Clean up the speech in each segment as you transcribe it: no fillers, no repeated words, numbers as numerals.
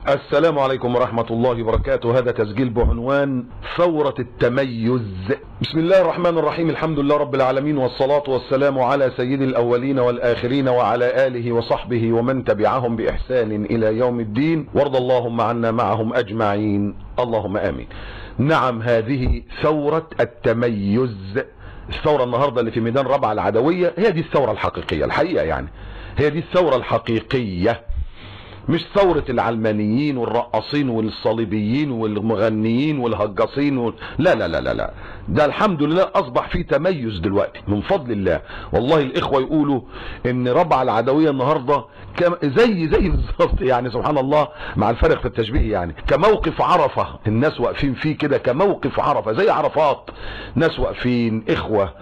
السلام عليكم ورحمة الله وبركاته. هذا تسجيل بعنوان ثورة التميز. بسم الله الرحمن الرحيم. الحمد لله رب العالمين، والصلاة والسلام على سيد الأولين والآخرين وعلى آله وصحبه ومن تبعهم بإحسان إلى يوم الدين، وارض اللهم عنا معهم أجمعين، اللهم آمين. نعم، هذه ثورة التميز. الثورة النهاردة اللي في ميدان ربع العدوية هي دي الثورة الحقيقية الحقيقة، يعني هي دي الثورة الحقيقية، مش ثورة العلمانيين والرقاصين والصليبيين والمغنيين والهجاصين لا لا لا لا لا. ده الحمد لله اصبح فيه تميز دلوقتي من فضل الله. والله الاخوة يقولوا ان ربع العدوية النهاردة زي بالظبط، يعني سبحان الله مع الفرق في التشبيه، يعني كموقف عرفة الناس واقفين فيه كده، كموقف عرفة زي عرفات، ناس واقفين اخوة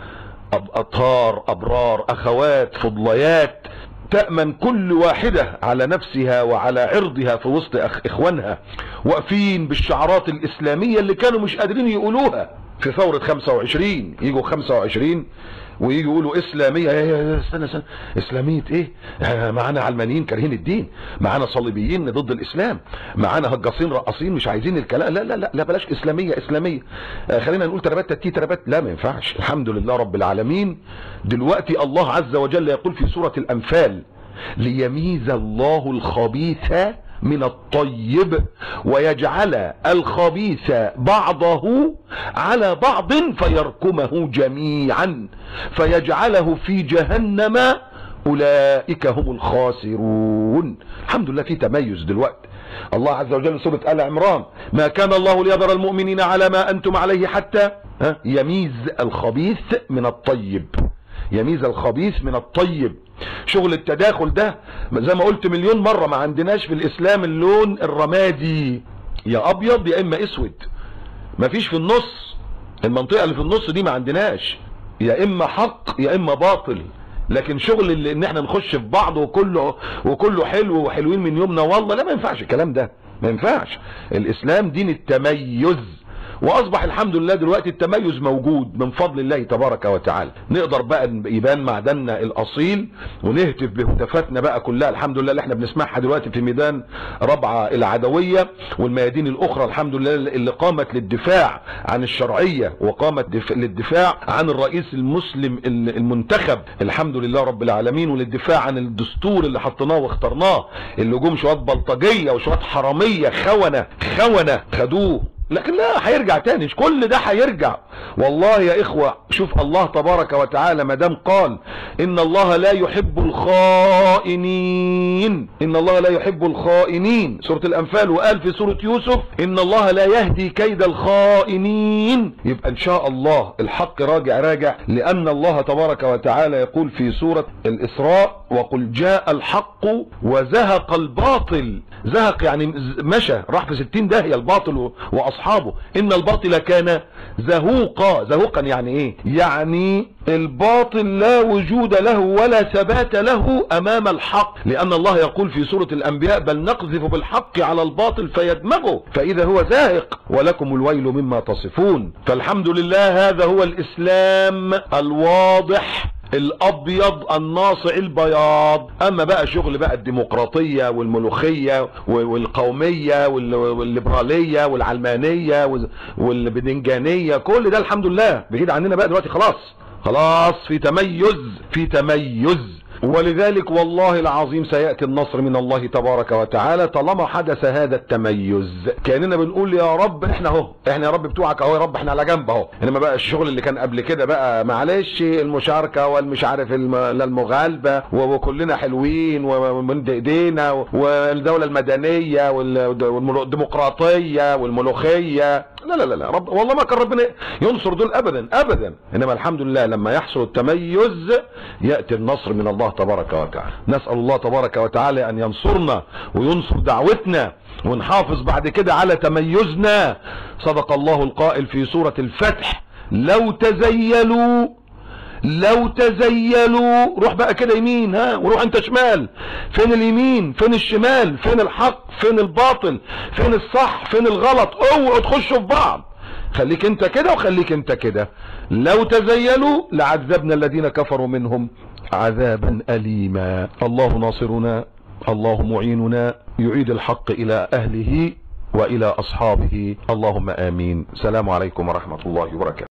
اطهار ابرار اخوات فضليات، تأمن كل واحدة على نفسها وعلى عرضها في وسط اخوانها، واقفين بالشعارات الاسلامية اللي كانوا مش قادرين يقولوها في ثورة 25. يجوا 25 ويجوا يقولوا اسلامية. استنى اسلامية ايه؟ معانا علمانيين كارهين الدين، معانا صليبيين ضد الاسلام، معانا هجاصين رقاصين مش عايزين الكلام. لا لا لا لا، بلاش اسلامية. خلينا نقول تربات تتي تربات. لا، ما ينفعش. الحمد لله رب العالمين. دلوقتي الله عز وجل يقول في سورة الانفال: ليميز الله الخبيث من الطيب ويجعل الخبيث بعضه على بعض فيركمه جميعا فيجعله في جهنم أولئك هم الخاسرون. الحمد لله في تميز دلوقتي. الله عز وجل سورة آل عمران: ما كان الله ليذر المؤمنين على ما أنتم عليه حتى يميز الخبيث من الطيب. يميز الخبيث من الطيب. شغل التداخل ده زي ما قلت مليون مرة، ما عندناش في الاسلام اللون الرمادي، يا ابيض يا اما اسود، ما فيش في النص. المنطقة اللي في النص دي ما عندناش، يا اما حق يا اما باطل. لكن شغل اللي ان احنا نخش في بعض وكله حلو وحلوين من يومنا، والله لا، ما ينفعش الكلام ده، ما ينفعش. الاسلام دين التميز، واصبح الحمد لله دلوقتي التميز موجود من فضل الله تبارك وتعالى. نقدر بقى يبان معدننا الاصيل ونهتف بهتافاتنا بقى كلها الحمد لله اللي احنا بنسمعها دلوقتي في ميدان ربع العدوية والميادين الاخرى الحمد لله اللي قامت للدفاع عن الشرعية وقامت للدفاع عن الرئيس المسلم المنتخب الحمد لله رب العالمين، وللدفاع عن الدستور اللي حطيناه واخترناه، اللي جم شوية بلطجية وشوية حرامية خونة خدوه. لكن لا، هيرجع تاني، كل ده هيرجع والله يا اخوة. شوف الله تبارك وتعالى مدام قال ان الله لا يحب الخائنين، ان الله لا يحب الخائنين سورة الانفال، وقال في سورة يوسف ان الله لا يهدي كيد الخائنين. يبقى ان شاء الله الحق راجع، لان الله تبارك وتعالى يقول في سورة الاسراء: وقل جاء الحق وزهق الباطل. زهق يعني مشى، راح في 60 داهية الباطل واصحابه. ان الباطل كان زهوقا يعني ايه؟ يعني الباطل لا وجود له ولا ثبات له امام الحق، لان الله يقول في سورة الانبياء: بل نقذف بالحق على الباطل فيدمغه فاذا هو زاهق ولكم الويل مما تصفون. فالحمد لله هذا هو الاسلام الواضح الابيض الناصع البياض. اما بقى شغل بقى الديمقراطية والملوخية والقومية والليبرالية والعلمانية والبدنجانية، كل ده الحمد لله بعيد عننا بقى دلوقتي. خلاص في تميز. ولذلك والله العظيم سيأتي النصر من الله تبارك وتعالى طالما حدث هذا التميز. كأننا بنقول يا رب احنا يا رب بتوعك اهو، يا رب احنا على جنب اهو. انما بقى الشغل اللي كان قبل كده بقى معلش، المشاركة والمش عارف المغالبة وكلنا حلوين ومن ايدينا والدولة المدنية والديمقراطية والملوخية، لا رب والله ما كان ربنا ينصر دول ابدا. انما الحمد لله لما يحصل التميز يأتي النصر من الله تبارك وتعالى. نسأل الله تبارك وتعالى ان ينصرنا وينصر دعوتنا ونحافظ بعد كده على تميزنا. صدق الله القائل في سورة الفتح: لو تزيلوا روح بقى كده يمين وروح انت شمال. فين اليمين؟ فين الشمال؟ فين الحق؟ فين الباطل؟ فين الصح؟ فين الغلط؟ اوعوا تخشوا في بعض. خليك انت كده وخليك انت كده. لو تزيلوا لعذبنا الذين كفروا منهم عذابا أليما. الله ناصرنا الله معيننا يعيد الحق إلى أهله وإلى أصحابه، اللهم آمين. السلام عليكم ورحمة الله وبركاته.